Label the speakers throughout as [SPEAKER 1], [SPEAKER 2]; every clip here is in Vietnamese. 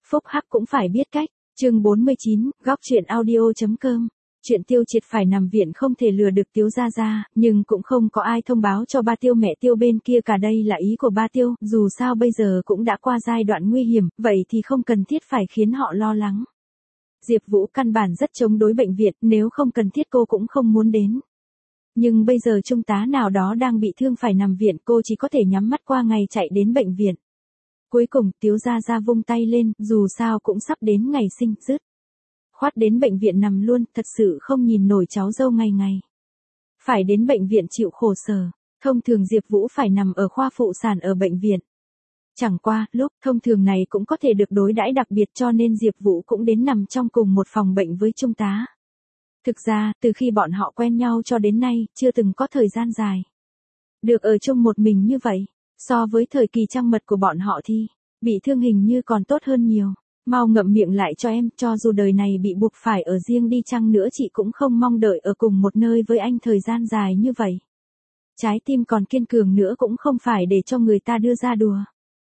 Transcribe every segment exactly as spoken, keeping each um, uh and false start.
[SPEAKER 1] Phúc hắc cũng phải biết cách. Chương bốn mươi chín, góc truyện audio.com. Chuyện Tiêu Triệt phải nằm viện không thể lừa được Tiếu gia gia, nhưng cũng không có ai thông báo cho ba Tiêu mẹ Tiêu bên kia cả, đây là ý của ba Tiêu, dù sao bây giờ cũng đã qua giai đoạn nguy hiểm, vậy thì không cần thiết phải khiến họ lo lắng. Diệp Vũ căn bản rất chống đối bệnh viện, nếu không cần thiết cô cũng không muốn đến. Nhưng bây giờ trung tá nào đó đang bị thương phải nằm viện, cô chỉ có thể nhắm mắt qua ngày chạy đến bệnh viện. Cuối cùng Tiếu gia gia vung tay lên, dù sao cũng sắp đến ngày sinh, dứt khoát đến bệnh viện nằm luôn, thật sự không nhìn nổi cháu dâu ngày ngày phải đến bệnh viện chịu khổ sở. Thông thường Diệp Vũ phải nằm ở khoa phụ sản ở bệnh viện. Chẳng qua, lúc thông thường này cũng có thể được đối đãi đặc biệt, cho nên Diệp Vũ cũng đến nằm trong cùng một phòng bệnh với trung tá. Thực ra, từ khi bọn họ quen nhau cho đến nay, chưa từng có thời gian dài được ở chung một mình như vậy. So với thời kỳ trăng mật của bọn họ thì, bị thương hình như còn tốt hơn nhiều. Mau ngậm miệng lại cho em, cho dù đời này bị buộc phải ở riêng đi chăng nữa chị cũng không mong đợi ở cùng một nơi với anh thời gian dài như vậy. Trái tim còn kiên cường nữa cũng không phải để cho người ta đưa ra đùa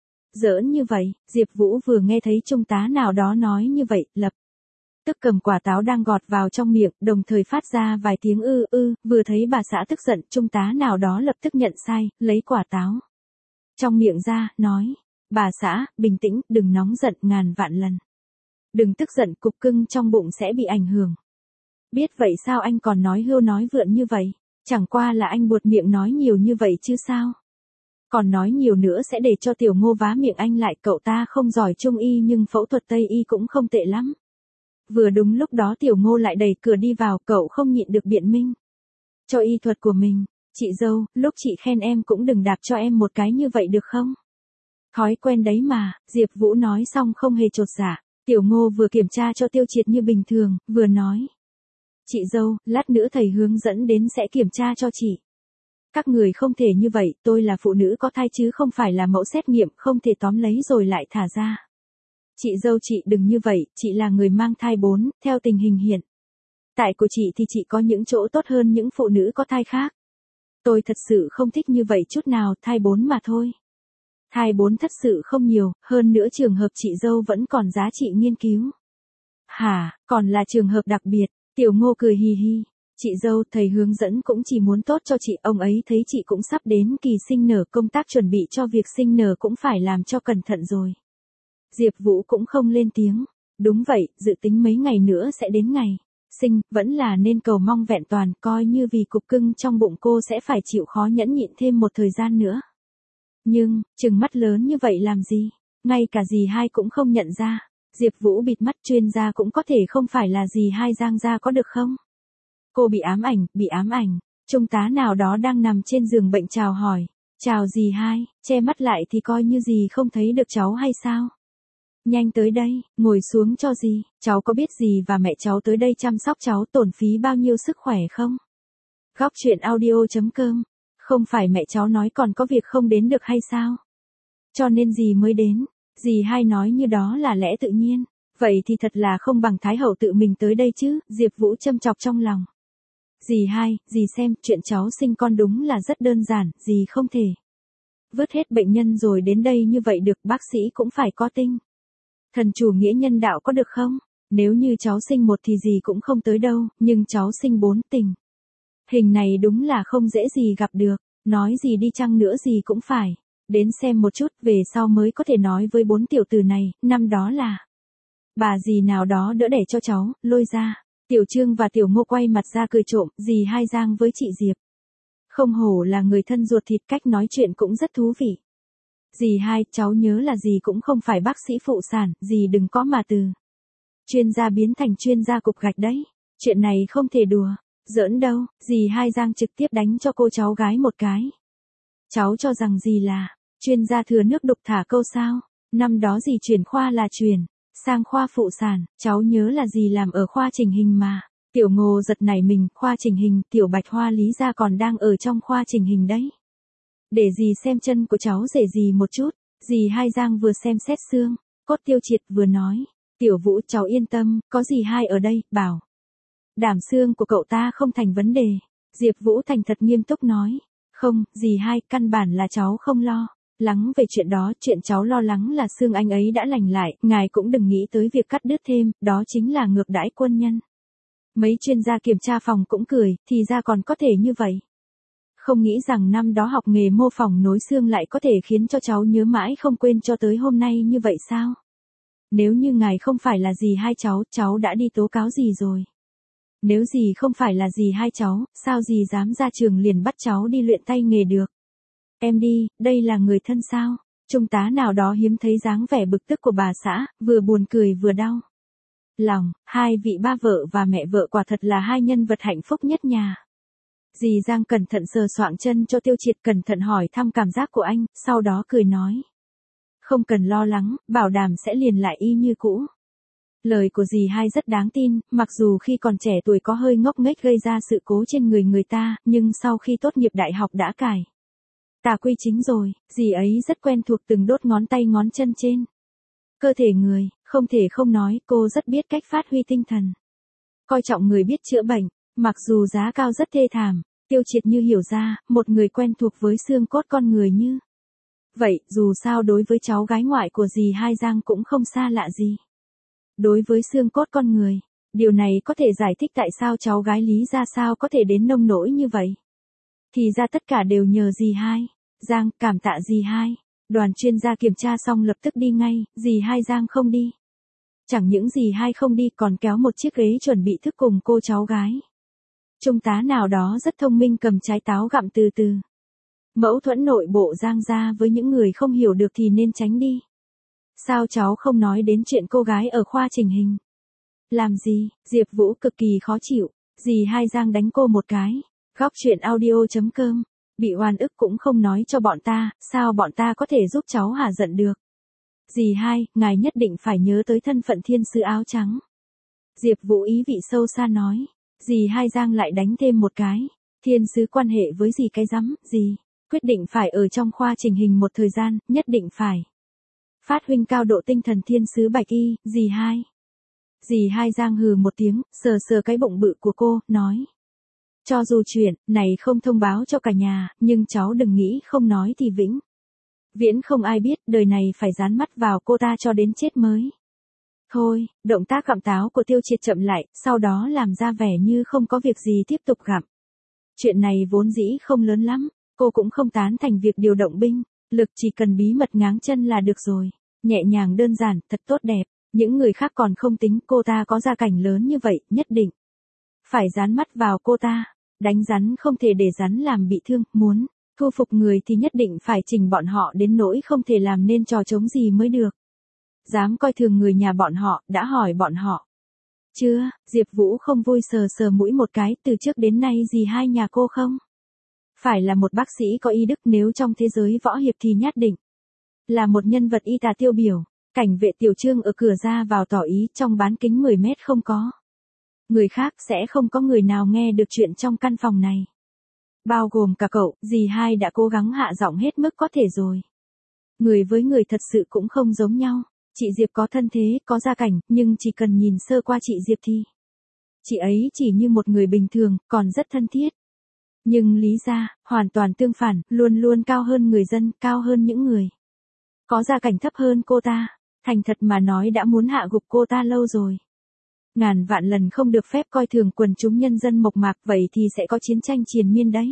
[SPEAKER 1] giỡn như vậy. Diệp Vũ vừa nghe thấy trung tá nào đó nói như vậy, lập tức cầm quả táo đang gọt vào trong miệng, đồng thời phát ra vài tiếng ư ư, vừa thấy bà xã tức giận, trung tá nào đó lập tức nhận sai, lấy quả táo trong miệng ra, nói: "Bà xã, bình tĩnh, đừng nóng giận ngàn vạn lần. Đừng tức giận, cục cưng trong bụng sẽ bị ảnh hưởng." Biết vậy sao anh còn nói hưu nói vượn như vậy? Chẳng qua là anh buột miệng nói nhiều như vậy chứ sao? Còn nói nhiều nữa sẽ để cho Tiểu Ngô vá miệng anh lại, cậu ta không giỏi trung y nhưng phẫu thuật Tây y cũng không tệ lắm. Vừa đúng lúc đó Tiểu Ngô lại đẩy cửa đi vào, cậu không nhịn được biện minh cho y thuật của mình: "Chị dâu, lúc chị khen em cũng đừng đạp cho em một cái như vậy được không?" "Thói quen đấy mà." Diệp Vũ nói xong không hề chột dạ. Tiểu Ngô vừa kiểm tra cho Tiêu Triệt như bình thường, vừa nói: "Chị dâu, lát nữa thầy hướng dẫn đến sẽ kiểm tra cho chị." "Các người không thể như vậy, tôi là phụ nữ có thai chứ không phải là mẫu xét nghiệm, không thể tóm lấy rồi lại thả ra." "Chị dâu chị đừng như vậy, chị là người mang thai bốn, theo tình hình hiện tại của chị thì chị có những chỗ tốt hơn những phụ nữ có thai khác. Tôi thật sự không thích như vậy chút nào, thai bốn mà thôi. Thai bốn thật sự không nhiều, hơn nữa trường hợp chị dâu vẫn còn giá trị nghiên cứu." "Hả, còn là trường hợp đặc biệt?" Tiểu Ngô cười hì hì. "Chị dâu, thầy hướng dẫn cũng chỉ muốn tốt cho chị, ông ấy thấy chị cũng sắp đến kỳ sinh nở, công tác chuẩn bị cho việc sinh nở cũng phải làm cho cẩn thận rồi." Diệp Vũ cũng không lên tiếng. Đúng vậy, dự tính mấy ngày nữa sẽ đến ngày sinh, vẫn là nên cầu mong vẹn toàn, coi như vì cục cưng trong bụng cô sẽ phải chịu khó nhẫn nhịn thêm một thời gian nữa. Nhưng, trừng mắt lớn như vậy làm gì? Ngay cả dì hai cũng không nhận ra. Diệp Vũ bịt mắt, chuyên gia cũng có thể không phải là dì hai Giang gia có được không? Cô bị ám ảnh, bị ám ảnh. Trung tá nào đó đang nằm trên giường bệnh chào hỏi: "Chào dì hai." Che mắt lại thì coi như dì không thấy được cháu hay sao? "Nhanh tới đây, ngồi xuống cho dì. Cháu có biết dì và mẹ cháu tới đây chăm sóc cháu tổn phí bao nhiêu sức khỏe không?" Góc truyện audio.com. "Không phải mẹ cháu nói còn có việc không đến được hay sao? Cho nên dì mới đến." Dì hai nói như đó là lẽ tự nhiên. Vậy thì thật là không bằng Thái hậu tự mình tới đây chứ, Diệp Vũ châm chọc trong lòng. "Dì hai, dì xem, chuyện cháu sinh con đúng là rất đơn giản, dì không thể vứt hết bệnh nhân rồi đến đây như vậy được, bác sĩ cũng phải có tinh thần chủ nghĩa nhân đạo có được không? Nếu như cháu sinh một thì dì cũng không tới đâu, nhưng cháu sinh bốn, tình hình này đúng là không dễ gì gặp được. Nói gì đi chăng nữa dì cũng phải đến xem một chút, về sau mới có thể nói với bốn tiểu tử này, năm đó là bà dì nào đó đỡ đẻ cho cháu, lôi ra." Tiểu Trương và Tiểu Ngô quay mặt ra cười trộm, dì hai Giang với chị Diệp không hổ là người thân ruột thịt, cách nói chuyện cũng rất thú vị. "Dì hai, cháu nhớ là dì cũng không phải bác sĩ phụ sản, dì đừng có mà từ chuyên gia biến thành chuyên gia cục gạch đấy. Chuyện này không thể đùa giỡn đâu." Dì hai Giang trực tiếp đánh cho cô cháu gái một cái. "Cháu cho rằng dì là chuyên gia thừa nước đục thả câu sao? Năm đó dì chuyển khoa là chuyển sang khoa phụ sản, cháu nhớ là dì làm ở khoa chỉnh hình mà." Tiểu Ngô giật nảy mình, khoa chỉnh hình, Tiểu Bạch Hoa lý ra còn đang ở trong khoa chỉnh hình đấy. "Để dì xem chân của cháu rể dì một chút." Dì hai Giang vừa xem xét xương cốt Tiêu Triệt vừa nói: "Tiểu Vũ, cháu yên tâm, có dì hai ở đây, bảo đảm xương của cậu ta không thành vấn đề." Diệp Vũ thành thật nghiêm túc nói: "Không, dì hai, căn bản là cháu không lo. Lắng về chuyện đó, chuyện cháu lo lắng là xương anh ấy đã lành lại, ngài cũng đừng nghĩ tới việc cắt đứt thêm, đó chính là ngược đãi quân nhân. Mấy chuyên gia kiểm tra phòng cũng cười, thì ra còn có thể như vậy. Không nghĩ rằng năm đó học nghề mô phỏng nối xương lại có thể khiến cho cháu nhớ mãi không quên cho tới hôm nay như vậy sao? Nếu như ngài không phải là dì hai cháu, cháu đã đi tố cáo dì rồi. Nếu dì không phải là dì hai cháu, sao dì dám ra trường liền bắt cháu đi luyện tay nghề được? Em đi, đây là người thân sao? Trung tá nào đó hiếm thấy dáng vẻ bực tức của bà xã, vừa buồn cười vừa đau lòng, hai vị ba vợ và mẹ vợ quả thật là hai nhân vật hạnh phúc nhất nhà. Dì Giang cẩn thận sờ soạng chân cho Tiêu Triệt, cẩn thận hỏi thăm cảm giác của anh, sau đó cười nói. Không cần lo lắng, bảo đảm sẽ liền lại y như cũ. Lời của dì hai rất đáng tin, mặc dù khi còn trẻ tuổi có hơi ngốc nghếch gây ra sự cố trên người người ta, nhưng sau khi tốt nghiệp đại học đã cải tà quy chính rồi, dì ấy rất quen thuộc từng đốt ngón tay ngón chân trên cơ thể người, không thể không nói, cô rất biết cách phát huy tinh thần. Coi trọng người biết chữa bệnh, mặc dù giá cao rất thê thảm, Tiêu Triệt như hiểu ra, một người quen thuộc với xương cốt con người như vậy, dù sao đối với cháu gái ngoại của dì hai Giang cũng không xa lạ gì. Đối với xương cốt con người, điều này có thể giải thích tại sao cháu gái Lý ra sao có thể đến nông nỗi như vậy. Thì ra tất cả đều nhờ dì hai Giang, cảm tạ dì hai. Đoàn chuyên gia kiểm tra xong lập tức đi ngay, dì hai Giang không đi. Chẳng những dì hai không đi còn kéo một chiếc ghế chuẩn bị thức cùng cô cháu gái. Trung tá nào đó rất thông minh cầm trái táo gặm từ từ. Mẫu thuẫn nội bộ Giang ra với những người không hiểu được thì nên tránh đi. Sao cháu không nói đến chuyện cô gái ở khoa chỉnh hình? Làm gì? Diệp Vũ cực kỳ khó chịu, dì hai Giang đánh cô một cái. Góc truyện audio chấm com, bị oan ức cũng không nói cho bọn ta, sao bọn ta có thể giúp cháu hả giận được? Dì hai, ngài nhất định phải nhớ tới thân phận thiên sứ áo trắng. Diệp Vũ ý vị sâu xa nói. Dì hai Giang lại đánh thêm một cái. Thiên sứ quan hệ với dì cái rắm, dì quyết định phải ở trong khoa chỉnh hình một thời gian, nhất định phải phát huynh cao độ tinh thần thiên sứ bạch y, dì hai. Dì hai Giang hừ một tiếng, sờ sờ cái bụng bự của cô, nói. Cho dù chuyện này không thông báo cho cả nhà, nhưng cháu đừng nghĩ không nói thì vĩnh viễn không ai biết, đời này phải dán mắt vào cô ta cho đến chết mới. Thôi, động tác gặm táo của Tiêu Triệt chậm lại, sau đó làm ra vẻ như không có việc gì tiếp tục gặm. Chuyện này vốn dĩ không lớn lắm, cô cũng không tán thành việc điều động binh lực, chỉ cần bí mật ngáng chân là được rồi. Nhẹ nhàng đơn giản, thật tốt đẹp, những người khác còn không tính, cô ta có gia cảnh lớn như vậy, nhất định phải dán mắt vào cô ta. Đánh rắn không thể để rắn làm bị thương, muốn thu phục người thì nhất định phải chỉnh bọn họ đến nỗi không thể làm nên trò trống gì mới được. Dám coi thường người nhà bọn họ, đã hỏi bọn họ chưa? Diệp Vũ không vui sờ sờ mũi một cái, từ trước đến nay gì hai nhà cô không phải là một bác sĩ có y đức, nếu trong thế giới võ hiệp thì nhất định là một nhân vật y tá tiêu biểu. Cảnh vệ Tiểu Trương ở cửa ra vào tỏ ý, trong bán kính mười mét không có người khác, sẽ không có người nào nghe được chuyện trong căn phòng này. Bao gồm cả cậu, dì hai đã cố gắng hạ giọng hết mức có thể rồi. Người với người thật sự cũng không giống nhau. Chị Diệp có thân thế, có gia cảnh, nhưng chỉ cần nhìn sơ qua chị Diệp thì chị ấy chỉ như một người bình thường, còn rất thân thiết. Nhưng Lý gia, hoàn toàn tương phản, luôn luôn cao hơn người dân, cao hơn những người có gia cảnh thấp hơn cô ta. Thành thật mà nói đã muốn hạ gục cô ta lâu rồi. Ngàn vạn lần không được phép coi thường quần chúng nhân dân mộc mạc, vậy thì sẽ có chiến tranh triền miên đấy.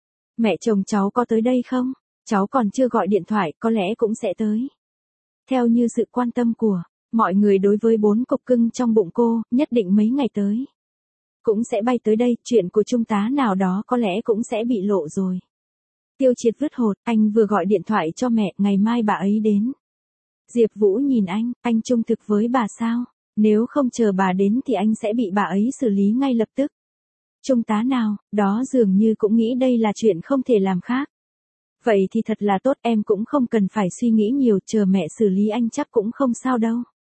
[SPEAKER 1] Mẹ chồng cháu có tới đây không? Cháu còn chưa gọi điện thoại, có lẽ cũng sẽ tới. Theo như sự quan tâm của mọi người đối với bốn cục cưng trong bụng cô, nhất định mấy ngày tới cũng sẽ bay tới đây, chuyện của trung tá nào đó có lẽ cũng sẽ bị lộ rồi. Tiêu Triệt vứt hột, anh vừa gọi điện thoại cho mẹ, ngày mai bà ấy đến. Diệp Vũ nhìn anh, anh trung thực với bà sao? Nếu không chờ bà đến thì anh sẽ bị bà ấy xử lý ngay lập tức. Trung tá nào, đó dường như cũng nghĩ đây là chuyện không thể làm khác. Vậy thì thật là tốt, em cũng không cần phải suy nghĩ nhiều, chờ mẹ xử lý anh chắc cũng không sao đâu.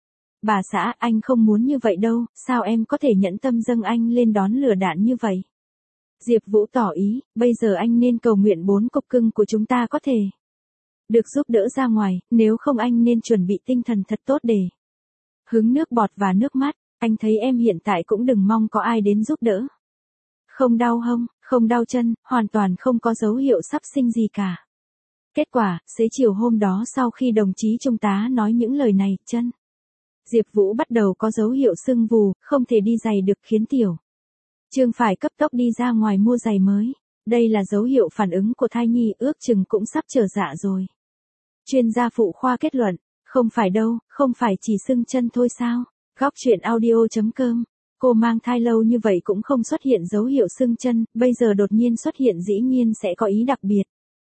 [SPEAKER 1] Bà xã, anh không muốn như vậy đâu, sao em có thể nhẫn tâm dâng anh lên đón lửa đạn như vậy? Diệp Vũ tỏ ý, bây giờ anh nên cầu nguyện bốn cục cưng của chúng ta có thể được giúp đỡ ra ngoài, nếu không anh nên chuẩn bị tinh thần thật tốt để hứng nước bọt và nước mắt. Anh thấy em hiện tại cũng đừng mong có ai đến giúp đỡ. Không đau hông, không đau chân, hoàn toàn không có dấu hiệu sắp sinh gì cả. Kết quả, xế chiều hôm đó sau khi đồng chí trung tá nói những lời này, chân Diệp Vũ bắt đầu có dấu hiệu sưng vù, không thể đi giày được khiến Tiểu Trương phải cấp tốc đi ra ngoài mua giày mới. Đây là dấu hiệu phản ứng của thai nhi, ước chừng cũng sắp trở dạ rồi. Chuyên gia phụ khoa kết luận, không phải đâu, không phải chỉ sưng chân thôi sao? Góc truyện audio.com. Cô mang thai lâu như vậy cũng không xuất hiện dấu hiệu sưng chân, bây giờ đột nhiên xuất hiện dĩ nhiên sẽ có ý đặc biệt.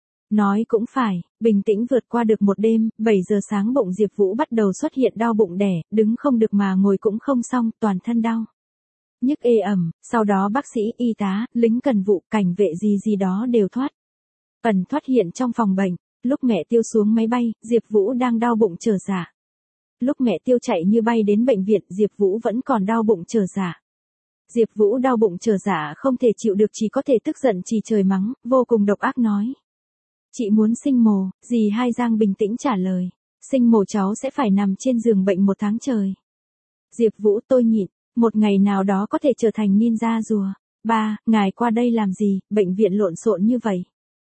[SPEAKER 1] Nói cũng phải, bình tĩnh vượt qua được một đêm, bảy giờ sáng bụng Diệp Vũ bắt đầu xuất hiện đau bụng đẻ, đứng không được mà ngồi cũng không xong, toàn thân đau. Nhức ê ẩm, sau đó bác sĩ, y tá, lính cần vụ, cảnh vệ gì gì đó đều thoát. Ẩn thoát hiện trong phòng bệnh, lúc mẹ Tiêu xuống máy bay, Diệp Vũ đang đau bụng trở dạ. Lúc mẹ Tiêu chạy như bay đến bệnh viện, Diệp Vũ vẫn còn đau bụng trở dạ. Diệp Vũ đau bụng trở dạ không thể chịu được, chỉ có thể tức giận chỉ trời mắng, vô cùng độc ác nói. Chị muốn sinh mổ, dì Hai Giang bình tĩnh trả lời. Sinh mổ cháu sẽ phải nằm trên giường bệnh một tháng trời. Diệp Vũ tôi nhịn, một ngày nào đó có thể trở thành ninja rùa. Ba, ngài qua đây làm gì, bệnh viện lộn xộn như vậy.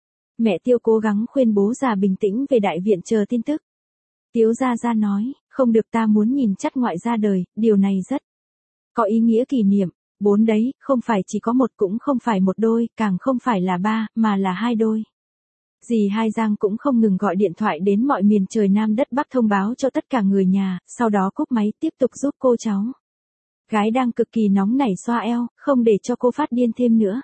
[SPEAKER 1] Mẹ Tiêu cố gắng khuyên bố già bình tĩnh về đại viện chờ tin tức. Tiếu Gia Gia nói, không được, ta muốn nhìn chắt ngoại ra đời, điều này rất có ý nghĩa kỷ niệm. Bốn đấy, không phải chỉ có một, cũng không phải một đôi, càng không phải là ba, mà là hai đôi. Dì Hai Giang cũng không ngừng gọi điện thoại đến mọi miền trời Nam đất Bắc thông báo cho tất cả người nhà, sau đó cúp máy tiếp tục giúp cô cháu. Gái đang cực kỳ nóng nảy xoa eo, không để cho cô phát điên thêm nữa.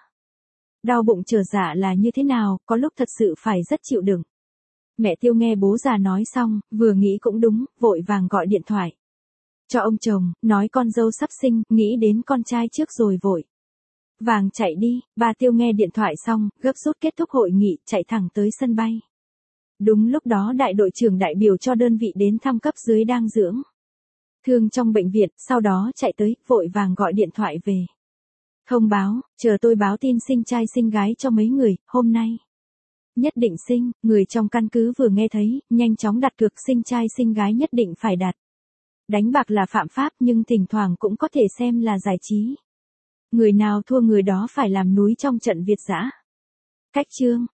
[SPEAKER 1] Đau bụng trở dạ là như thế nào, có lúc thật sự phải rất chịu đựng. Mẹ Tiêu nghe bố già nói xong, vừa nghĩ cũng đúng, vội vàng gọi điện thoại cho ông chồng, nói con dâu sắp sinh, nghĩ đến con trai trước rồi vội vàng chạy đi. Bà Tiêu nghe điện thoại xong, gấp rút kết thúc hội nghị, chạy thẳng tới sân bay. Đúng lúc đó đại đội trưởng đại biểu cho đơn vị đến thăm cấp dưới đang dưỡng thương trong bệnh viện, sau đó chạy tới, vội vàng gọi điện thoại về. Thông báo, chờ tôi báo tin sinh trai sinh gái cho mấy người, hôm nay nhất định sinh. Người trong căn cứ vừa nghe thấy, nhanh chóng đặt cược sinh trai sinh gái nhất định phải đặt. Đánh bạc là phạm pháp nhưng thỉnh thoảng cũng có thể xem là giải trí. Người nào thua người đó phải làm núi trong trận Việt dã. Cách chương